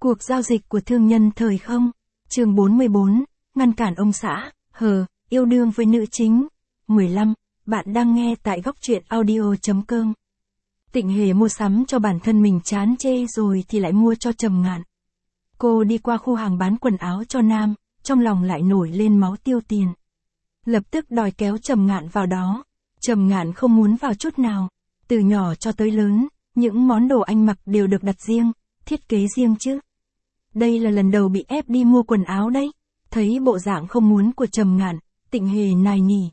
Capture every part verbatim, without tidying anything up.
Cuộc giao dịch của thương nhân thời không. Chương bốn mươi bốn, ngăn cản ông xã, hờ, yêu đương với nữ chính. mười lăm, bạn đang nghe tại góc truyện audio chấm com. Tịnh Hề mua sắm cho bản thân mình chán chê rồi thì lại mua cho Trầm Ngạn. Cô đi qua khu hàng bán quần áo cho nam, trong lòng lại nổi lên máu tiêu tiền. Lập tức đòi kéo Trầm Ngạn vào đó. Trầm Ngạn không muốn vào chút nào. Từ nhỏ cho tới lớn, những món đồ anh mặc đều được đặt riêng, thiết kế riêng chứ. Đây là lần đầu bị ép đi mua quần áo đấy. Thấy bộ dạng không muốn của Trầm Ngạn, Tịnh Hề nài nỉ.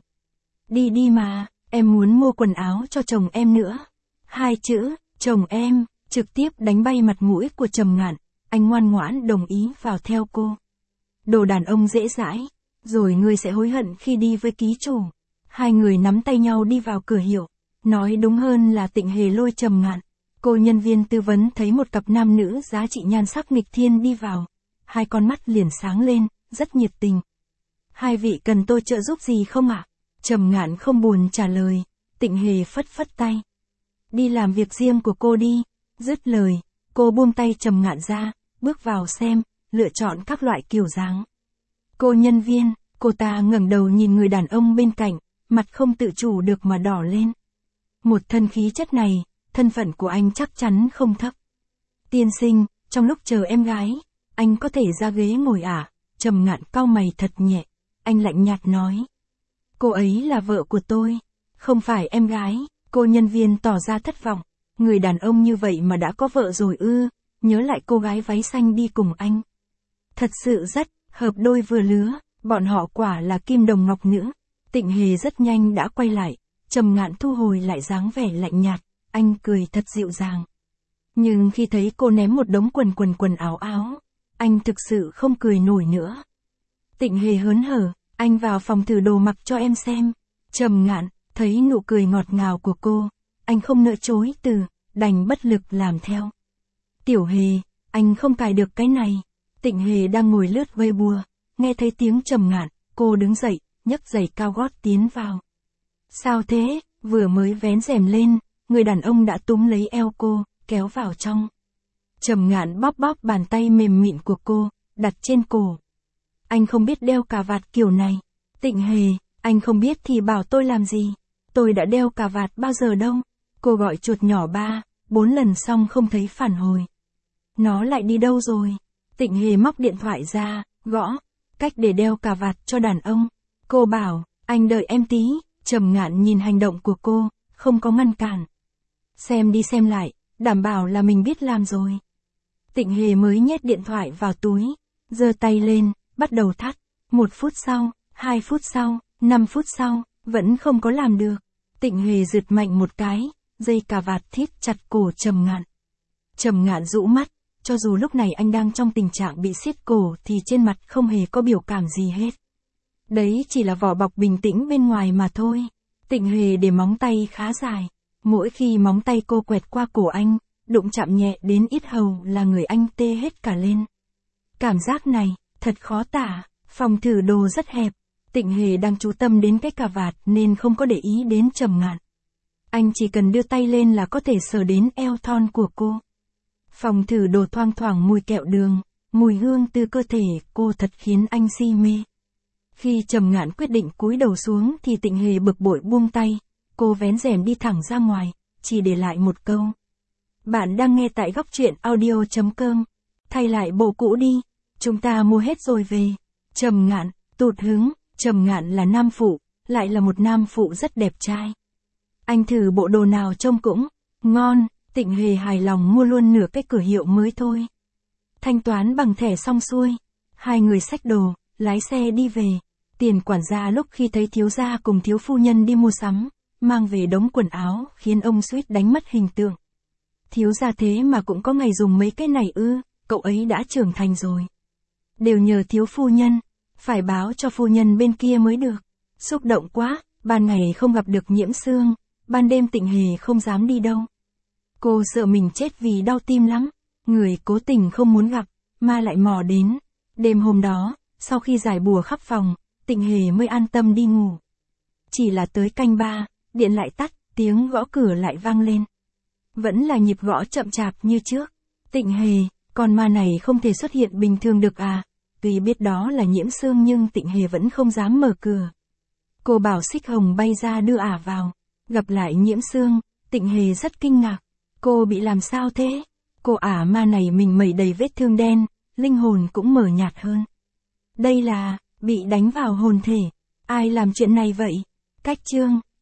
Đi đi mà, em muốn mua quần áo cho chồng em nữa. Hai chữ, chồng em, trực tiếp đánh bay mặt mũi của Trầm Ngạn. Anh ngoan ngoãn đồng ý vào theo cô. Đồ đàn ông dễ dãi, rồi ngươi sẽ hối hận khi đi với ký chủ. Hai người nắm tay nhau đi vào cửa hiệu. Nói đúng hơn là Tịnh Hề lôi Trầm Ngạn. Cô nhân viên tư vấn thấy một cặp nam nữ giá trị nhan sắc nghịch thiên đi vào. Hai con mắt liền sáng lên, rất nhiệt tình. Hai vị cần tôi trợ giúp gì không ạ? Trầm Ngạn không buồn trả lời. Tịnh Hề phất phất tay. Đi làm việc riêng của cô đi. Dứt lời, cô buông tay Trầm Ngạn ra, bước vào xem, lựa chọn các loại kiểu dáng. Cô nhân viên, cô ta ngẩng đầu nhìn người đàn ông bên cạnh, mặt không tự chủ được mà đỏ lên. Một thân khí chất này, thân phận của anh chắc chắn không thấp. Tiên sinh, trong lúc chờ em gái, anh có thể ra ghế ngồi à? Trầm Ngạn cau mày thật nhẹ. Anh lạnh nhạt nói. Cô ấy là vợ của tôi, không phải em gái. Cô nhân viên tỏ ra thất vọng. Người đàn ông như vậy mà đã có vợ rồi ư? Nhớ lại cô gái váy xanh đi cùng anh. Thật sự rất hợp đôi vừa lứa, bọn họ quả là kim đồng ngọc nữ. Tịnh Hề rất nhanh đã quay lại. Trầm Ngạn thu hồi lại dáng vẻ lạnh nhạt. Anh cười thật dịu dàng. Nhưng khi thấy cô ném một đống quần quần quần áo áo, anh thực sự không cười nổi nữa. Tịnh Hề hớn hở, anh vào phòng thử đồ mặc cho em xem. Trầm Ngạn, thấy nụ cười ngọt ngào của cô, anh không nỡ chối từ, đành bất lực làm theo. Tiểu Hề, anh không cài được cái này. Tịnh Hề đang ngồi lướt Weibo, nghe thấy tiếng Trầm Ngạn, cô đứng dậy, nhấc giày cao gót tiến vào. Sao thế? Vừa mới vén rèm lên, người đàn ông đã túm lấy eo cô, kéo vào trong. Trầm Ngạn bóp bóp bàn tay mềm mịn của cô, đặt trên cổ. Anh không biết đeo cà vạt kiểu này. Tịnh Hề, anh không biết thì bảo tôi làm gì. Tôi đã đeo cà vạt bao giờ đâu. Cô gọi chuột nhỏ ba, bốn lần xong không thấy phản hồi. Nó lại đi đâu rồi? Tịnh Hề móc điện thoại ra, gõ, cách để đeo cà vạt cho đàn ông. Cô bảo, anh đợi em tí. Trầm Ngạn nhìn hành động của cô, không có ngăn cản. Xem đi xem lại, đảm bảo là mình biết làm rồi. Tịnh Hề mới nhét điện thoại vào túi, giơ tay lên, bắt đầu thắt. Một phút sau, hai phút sau, năm phút sau, vẫn không có làm được. Tịnh Hề giật mạnh một cái, dây cà vạt thít chặt cổ Trầm Ngạn. Trầm Ngạn rũ mắt, cho dù lúc này anh đang trong tình trạng bị siết cổ thì trên mặt không hề có biểu cảm gì hết. Đấy chỉ là vỏ bọc bình tĩnh bên ngoài mà thôi. Tịnh Hề để móng tay khá dài. Mỗi khi móng tay cô quẹt qua cổ anh, đụng chạm nhẹ đến yết hầu là người anh tê hết cả lên. Cảm giác này, thật khó tả. Phòng thử đồ rất hẹp. Tịnh Hề đang chú tâm đến cái cà vạt nên không có để ý đến Trầm Ngạn. Anh chỉ cần đưa tay lên là có thể sờ đến eo thon của cô. Phòng thử đồ thoang thoảng mùi kẹo đường, mùi hương từ cơ thể cô thật khiến anh si mê. Khi Trầm Ngạn quyết định cúi đầu xuống thì Tịnh Hề bực bội buông tay. Cô vén rèm đi thẳng ra ngoài, chỉ để lại một câu. Bạn đang nghe tại góc truyện audio chấm com. Thay lại bộ cũ đi, chúng ta mua hết rồi về. Trầm Ngạn, tụt hứng. Trầm Ngạn là nam phụ, lại là một nam phụ rất đẹp trai. Anh thử bộ đồ nào trông cũng ngon. Tịnh Hề hài lòng mua luôn nửa cái cửa hiệu mới thôi. Thanh toán bằng thẻ xong xuôi, hai người xách đồ, lái xe đi về. Tiền quản gia lúc khi thấy thiếu gia cùng thiếu phu nhân đi mua sắm, mang về đống quần áo, khiến ông suýt đánh mất hình tượng. Thiếu gia thế mà cũng có ngày dùng mấy cái này ư? Cậu ấy đã trưởng thành rồi. Đều nhờ thiếu phu nhân, phải báo cho phu nhân bên kia mới được. Xúc động quá, ban ngày không gặp được Nhiễm Sương, ban đêm Tịnh Hề không dám đi đâu. Cô sợ mình chết vì đau tim lắm. Người cố tình không muốn gặp, ma lại mò đến. Đêm hôm đó, sau khi giải bùa khắp phòng, Tịnh Hề mới an tâm đi ngủ. Chỉ là tới canh ba, điện lại tắt, tiếng gõ cửa lại vang lên. Vẫn là nhịp gõ chậm chạp như trước. Tịnh Hề, Con ma này không thể xuất hiện bình thường được à? Tuy biết đó là Nhiễm Sương nhưng Tịnh Hề vẫn không dám mở cửa. Cô bảo Xích Hồng bay ra đưa ả vào. Gặp lại Nhiễm Sương, Tịnh Hề rất kinh ngạc. Cô bị làm sao thế? Cô ả ma này mình mẩy đầy vết thương đen, linh hồn cũng mờ nhạt hơn. Đây là, bị đánh vào hồn thể. Ai làm chuyện này vậy? Cách chương.